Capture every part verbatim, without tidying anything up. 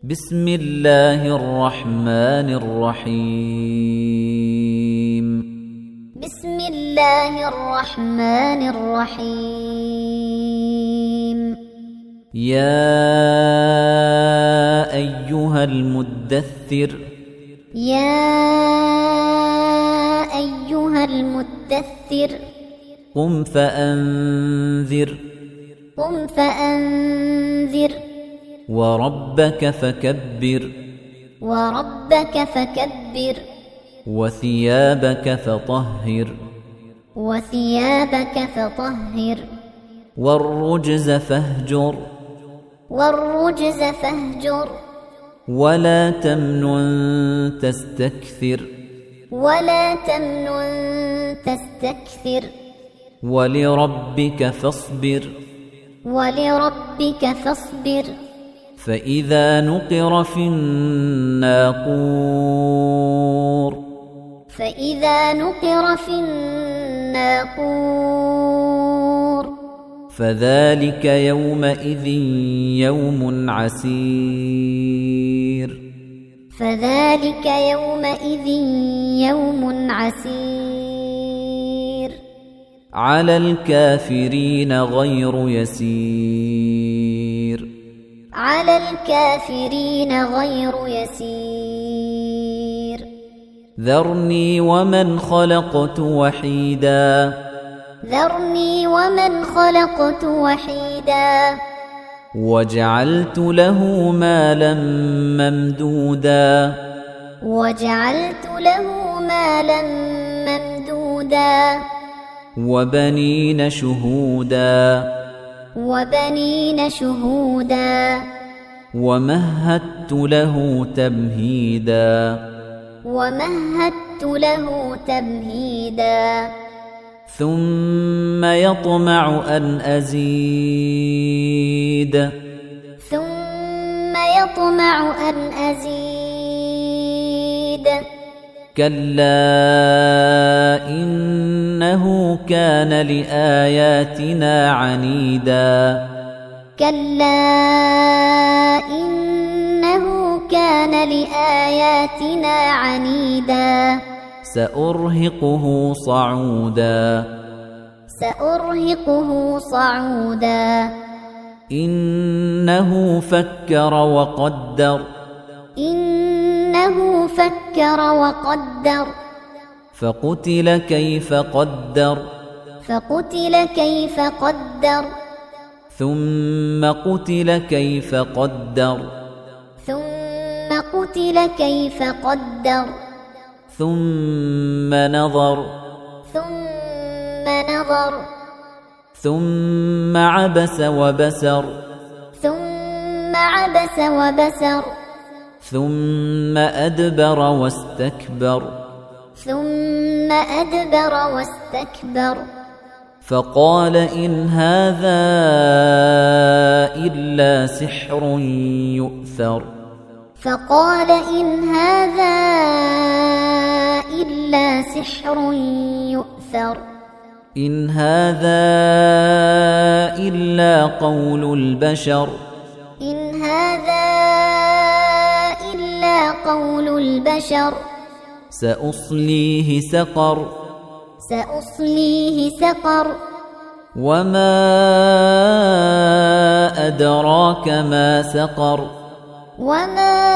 بسم الله الرحمن الرحيم بسم الله الرحمن الرحيم يا أيها المدثر يا أيها المدثر قم فأنذر قم فأنذر وربك فكبر وربك فكبر وثيابك فطهر وثيابك فطهر والرجز فاهجر والرجز فاهجر ولا تمنن تستكثر ولا تمنن تستكثر ولربك فاصبر ولربك فاصبر فإذا نقر في الناقور فإذا نقر في الناقور فذلك يومئذ يوم عسير فذلك يومئذ يوم عسير على الكافرين غير يسير على الكافرين غير يسير ذرني ومن خلقت وحيدا ذرني ومن خلقت وحيدا وجعلت له مالا ممدودا وجعلت له مالا ممدودا وبنين شهودا وبنين شهودا ومهدت له تمهيدا ومهدت له تمهيدا ثم يطمع أن أزيد ثم يطمع أن أزيد كلا إنه كان لآياتنا عنيدا كلا إنه كان لآياتنا عنيدا سأرهقه صعودا سأرهقه صعودا إنه فكر وقدر إنه فكر وقدر فقتل كيف قدر فقتل كيف قدر ثم قتل كيف قدر ثم قتل كيف قدر ثم نظر ثم نظر ثم عبس وبسر ثم عبس وبسر ثم أدبر واستكبر ثم أدبر واستكبر فقال إن هذا إلا سحر يؤثر فقال إن هذا إلا سحر يؤثر إن هذا إلا قول البشر إن هذا إلا قول البشر سأصليه سقر سأصليه سقر وما أدراك ما سقر وما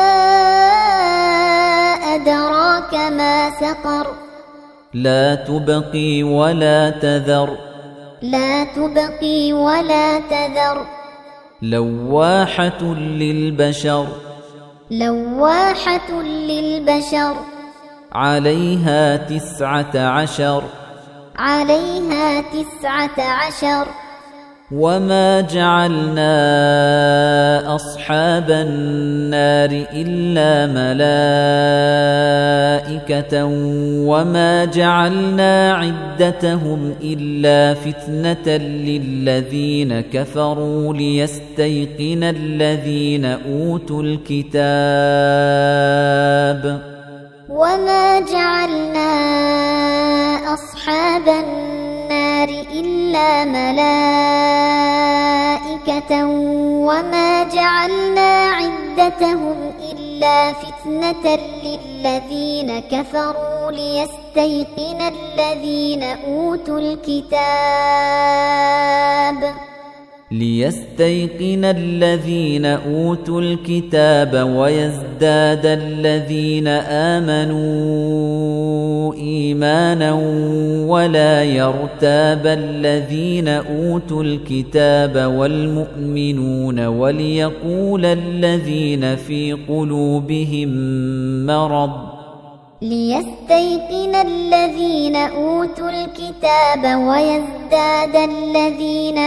أدراك ما سقر لا تبقي ولا تذر لا تبقي ولا تذر لواحة للبشر لواحة للبشر عليها تسعة عشر عليها تسعة عشر وما جعلنا أصحاب النار إلا ملائكة وما جعلنا عدتهم إلا فتنة للذين كفروا ليستيقن الذين أوتوا الكتاب وما جعلنا أصحاب النار إلا ملائكة وما جعلنا عدتهم عدتهم إلا فتنة للذين كفروا ليستيقن الذين أوتوا الكتاب ليستيقن الذين أوتوا الكتاب ويزداد الذين آمنوا إيمانا ولا يرتاب الذين أوتوا الكتاب والمؤمنون وليقول الذين في قلوبهم مرض ليستيقن الذين أوتوا الكتاب ويزداد الذين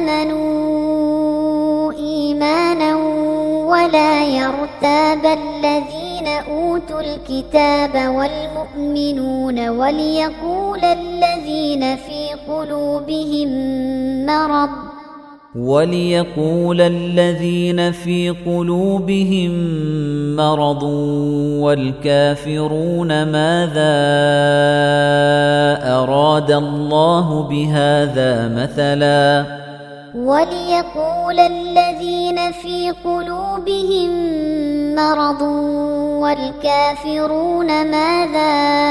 آمنوا إيمانا ولا يرتاب الذين أوتوا الكتاب والمؤمنون وليقول الذين في قلوبهم مرض وليقول الذين في قلوبهم مرض والكافرون ماذا أراد الله بهذا مثلا وليقول الذين في قلوبهم مرض والكافرون ماذا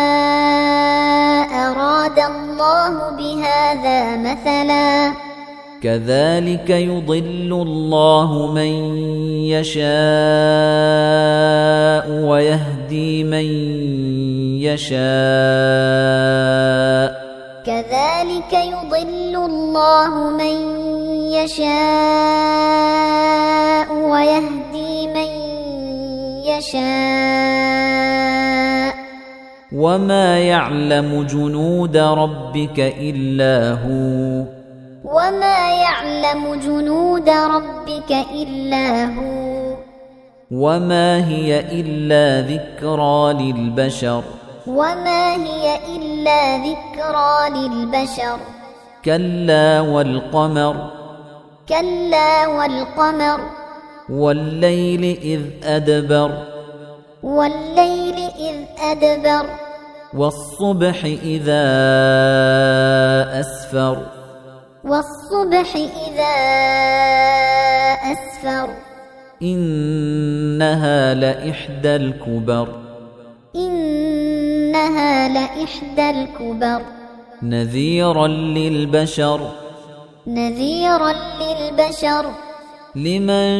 أراد الله بهذا مثلا كذلك يضل الله من يشاء ويهدي من يشاء كذلك يضل الله من يشاء ويهدي من يشاء وما يعلم جنود ربك إلا هو وما يعلم جنود ربك إلا هو وما هي إلا ذكرى للبشر وما هي إلا ذكرى للبشر كلا والقمر كلا والقمر والليل إذ أدبر والليل إذ أدبر والصبح إذا أسفر والصبح إذا أسفر إنها لإحدى الكبر إنها لإحدى الكبر نذيرا للبشر نذيرا للبشر لمن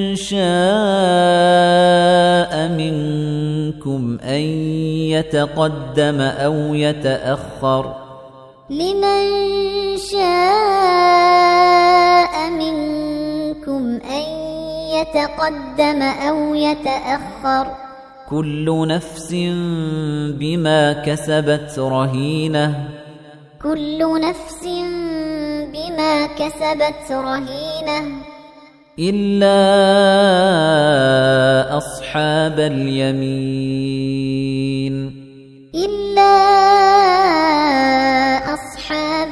شاء منكم أن يتقدم أو يتأخر لمن شاء منكم أن يتقدم أو يتأخر كل نفس بما كسبت رهينة كل نفس بما كسبت رهينة إلا أصحاب اليمين إلا أصحاب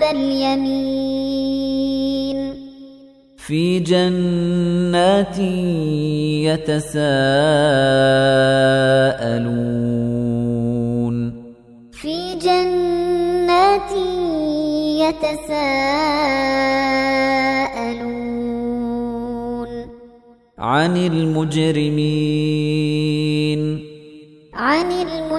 اليمين في جنات يتساءلون في جنات يتساءلون عن المجرمين عن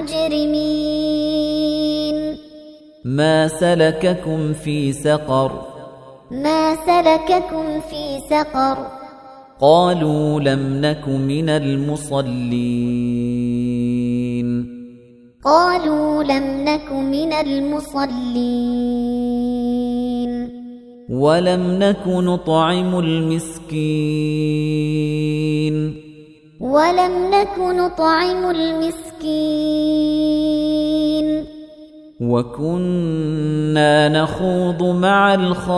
المجرمين ما سلككم في سقر ما سلككم في سقر قالوا لم نك من المصلين قالوا لم نك من المصلين ولم نك نطعم المسكين ولم نك نطعم المسكين وكنا نخوض مع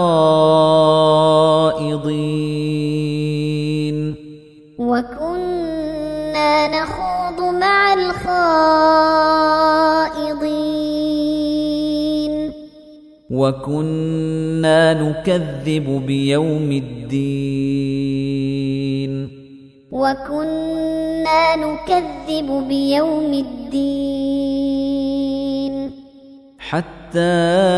الخائضين وكنا نخوض مع الخائضين وكنا نكذب بيوم الدين وكنا نكذب بيوم الدين حتى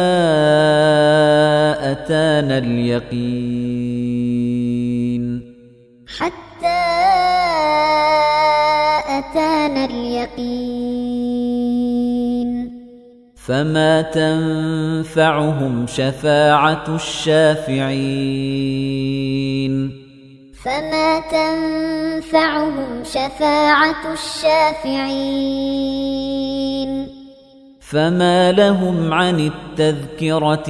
أتانا اليقين حتى أتانا اليقين فما تنفعهم شفاعة الشافعين فما تنفعهم شفاعة الشافعين فما لهم عن التذكرة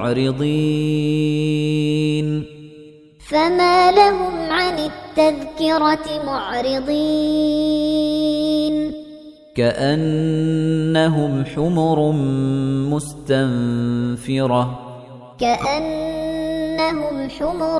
معرضين فما لهم عن التذكرة معرضين كأنهم حمر مستنفرة كأنهم حمر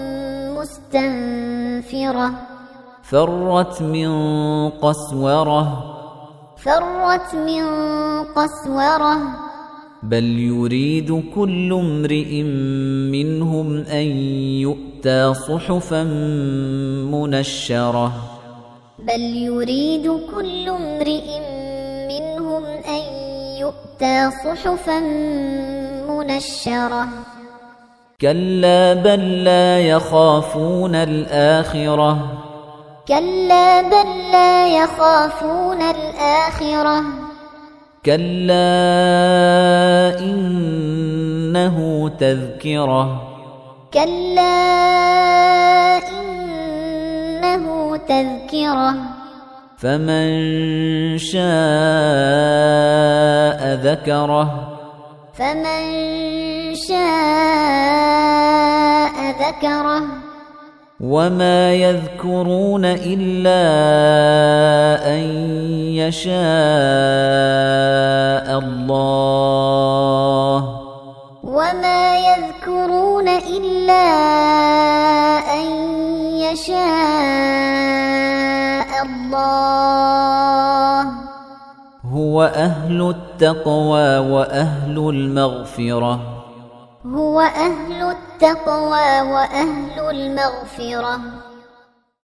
مستنفرة فرت من قسورة فرت من قسورة بل يريد كل امرئ منهم أن يؤتى صحفا منشرة بل يريد كل امرئ منهم أن يؤتى صحفا منشرة كلا بل لا يخافون الآخرة كلا بل لا يخافون الآخرة كلا إنه تذكرة كلا إنه تذكرة فمن شاء ذكره فمن شاء ذكره وما يذكرون إلا أن يشاء الله وما يذكرون إلا أن يشاء الله هو أهل التقوى وأهل المغفرة هو أهل التقوى وأهل المغفرة